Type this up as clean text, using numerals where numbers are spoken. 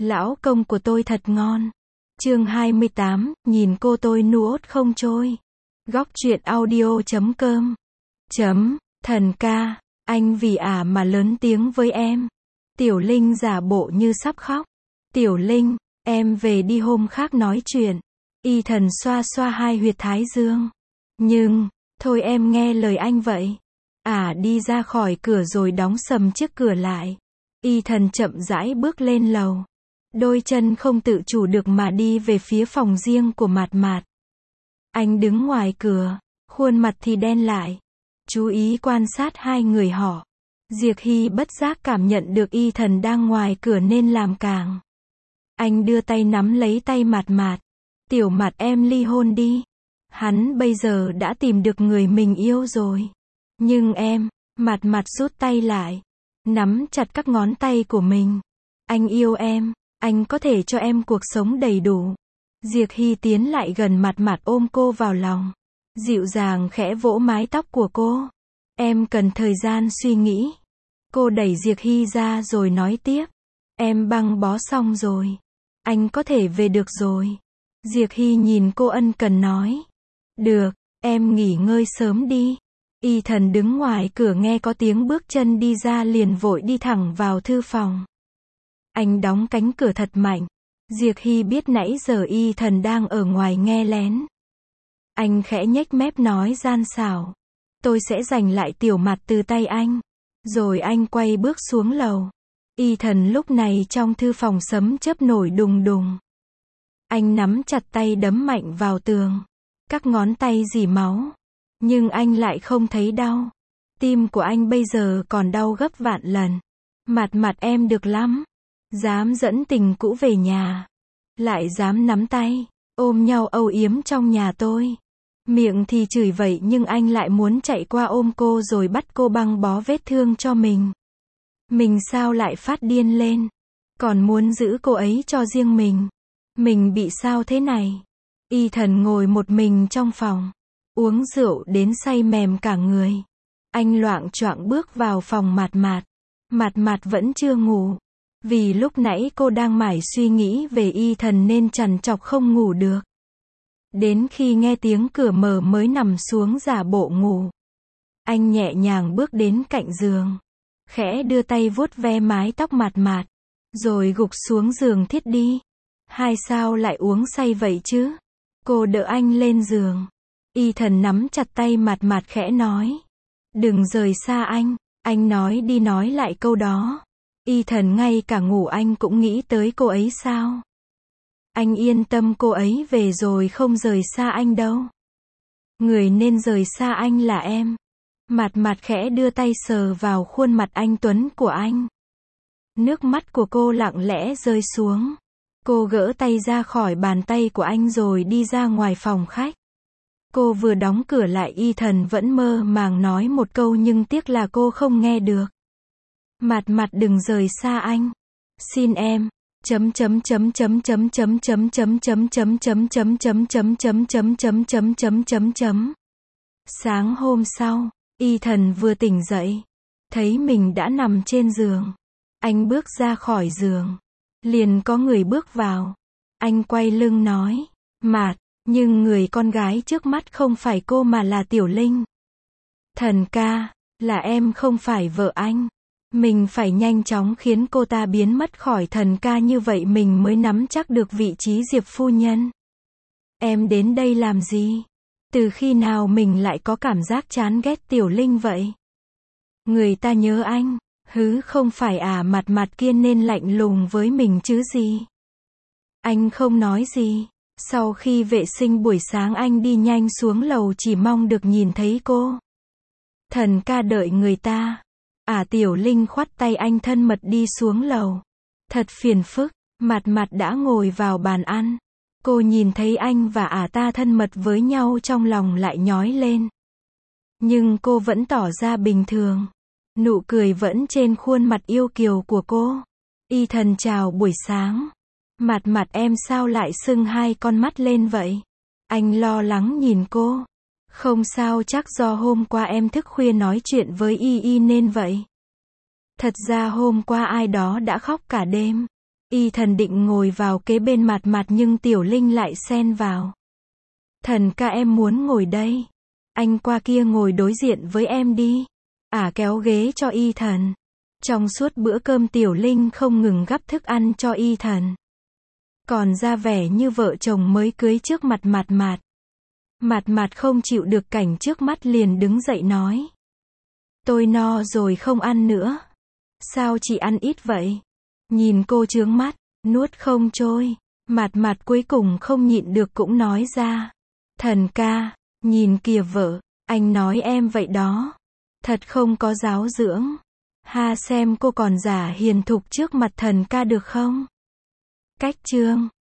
Lão công của tôi thật ngon. Chương 28, nhìn cô tôi nuốt không trôi. Góc truyện audio.com. Thần ca, anh vì mà lớn tiếng với em. Tiểu Linh giả bộ như sắp khóc. Tiểu Linh, em về đi hôm khác nói chuyện. Y Thần xoa xoa hai huyệt thái dương. Nhưng, thôi em nghe lời anh vậy. Đi ra khỏi cửa rồi đóng sầm chiếc cửa lại. Y Thần chậm rãi bước lên lầu. Đôi chân không tự chủ được mà đi về phía phòng riêng của Mạt Mạt. Anh đứng ngoài cửa, khuôn mặt thì đen lại. Chú ý quan sát hai người họ. Diệc Hy bất giác cảm nhận được Y Thần đang ngoài cửa nên làm càng. Anh đưa tay nắm lấy tay Mạt Mạt. Tiểu Mạt em ly hôn đi. Hắn bây giờ đã tìm được người mình yêu rồi. Nhưng em, Mạt Mạt rút tay lại. Nắm chặt các ngón tay của mình. Anh yêu em. Anh có thể cho em cuộc sống đầy đủ. Diệc Hy tiến lại gần Mạt Mạt ôm cô vào lòng. Dịu dàng khẽ vỗ mái tóc của cô. Em cần thời gian suy nghĩ. Cô đẩy Diệc Hy ra rồi nói tiếp. Em băng bó xong rồi. Anh có thể về được rồi. Diệc Hy nhìn cô ân cần nói. Được, em nghỉ ngơi sớm đi. Y Thần đứng ngoài cửa nghe có tiếng bước chân đi ra liền vội đi thẳng vào thư phòng. Anh đóng cánh cửa thật mạnh. Diệc Hy biết nãy giờ Y Thần đang ở ngoài nghe lén. Anh khẽ nhếch mép nói gian xảo. Tôi sẽ giành lại Tiểu Mạt từ tay anh. Rồi anh quay bước xuống lầu. Y Thần lúc này trong thư phòng sấm chớp nổi đùng đùng. Anh nắm chặt tay đấm mạnh vào tường. Các ngón tay rỉ máu. Nhưng anh lại không thấy đau. Tim của anh bây giờ còn đau gấp vạn lần. Mạt Mạt em được lắm. Dám dẫn tình cũ về nhà. Lại dám nắm tay, ôm nhau âu yếm trong nhà tôi. Miệng thì chửi vậy nhưng anh lại muốn chạy qua ôm cô rồi bắt cô băng bó vết thương cho mình. Mình sao lại phát điên lên. Còn muốn giữ cô ấy cho riêng mình. Mình bị sao thế này? Y Thần ngồi một mình trong phòng. Uống rượu đến say mềm cả người. Anh loạng choạng bước vào phòng Mạt Mạt. Mạt Mạt vẫn chưa ngủ. Vì lúc nãy cô đang mải suy nghĩ về Y Thần nên trằn trọc không ngủ được. Đến khi nghe tiếng cửa mở mới nằm xuống giả bộ ngủ. Anh nhẹ nhàng bước đến cạnh giường. Khẽ đưa tay vuốt ve mái tóc Mạt Mạt. Rồi gục xuống giường thiết đi. Hai sao lại uống say vậy chứ? Cô đỡ anh lên giường. Y Thần nắm chặt tay Mạt Mạt khẽ nói. Đừng rời xa anh. Anh nói đi nói lại câu đó. Y Thần ngay cả ngủ anh cũng nghĩ tới cô ấy sao? Anh yên tâm cô ấy về rồi không rời xa anh đâu. Người nên rời xa anh là em. Mạt Mạt khẽ đưa tay sờ vào khuôn mặt anh tuấn của anh. Nước mắt của cô lặng lẽ rơi xuống. Cô gỡ tay ra khỏi bàn tay của anh rồi đi ra ngoài phòng khách. Cô vừa đóng cửa lại Y Thần vẫn mơ màng nói một câu nhưng tiếc là cô không nghe được. Mạt Mạt đừng rời xa anh. Xin em. Sáng hôm sau, Y Thần vừa tỉnh dậy, thấy mình đã nằm trên giường. Anh bước ra khỏi giường, liền có người bước vào. Anh quay lưng nói, Mạt, nhưng người con gái trước mắt không phải cô mà là Tiểu Linh. Thần ca, là em không phải vợ anh. Mình phải nhanh chóng khiến cô ta biến mất khỏi thần ca như vậy mình mới nắm chắc được vị trí Diệp phu nhân. Em đến đây làm gì? Từ khi nào mình lại có cảm giác chán ghét Tiểu Linh vậy? Người ta nhớ anh, không phải Mạt Mạt kia nên lạnh lùng với mình chứ gì? Anh không nói gì. Sau khi vệ sinh buổi sáng anh đi nhanh xuống lầu chỉ mong được nhìn thấy cô. Thần ca đợi người ta. Tiểu Linh khoắt tay anh thân mật đi xuống lầu. Thật phiền phức. Mạt Mạt đã ngồi vào bàn ăn. Cô nhìn thấy anh và ta thân mật với nhau trong lòng lại nhói lên. Nhưng cô vẫn tỏ ra bình thường. Nụ cười vẫn trên khuôn mặt yêu kiều của cô. Y Thần chào buổi sáng. Mạt Mạt em sao lại sưng hai con mắt lên vậy? Anh lo lắng nhìn cô. Không sao, chắc do hôm qua em thức khuya nói chuyện với Y nên vậy. Thật ra hôm qua ai đó đã khóc cả đêm. Y Thần định ngồi vào kế bên Mạt Mạt nhưng Tiểu Linh lại xen vào. Thần ca em muốn ngồi đây. Anh qua kia ngồi đối diện với em đi. Kéo ghế cho Y Thần. Trong suốt bữa cơm Tiểu Linh không ngừng gắp thức ăn cho Y Thần. Còn ra vẻ như vợ chồng mới cưới trước mặt Mạt Mạt. Mạt Mạt không chịu được cảnh trước mắt liền đứng dậy nói. Tôi no rồi không ăn nữa. Sao chị ăn ít vậy? Nhìn cô trướng mắt, nuốt không trôi. Mạt Mạt cuối cùng không nhịn được cũng nói ra. Thần ca, nhìn kìa vợ, anh nói em vậy đó. Thật không có giáo dưỡng. Ha xem cô còn giả hiền thục trước mặt thần ca được không? Cách chương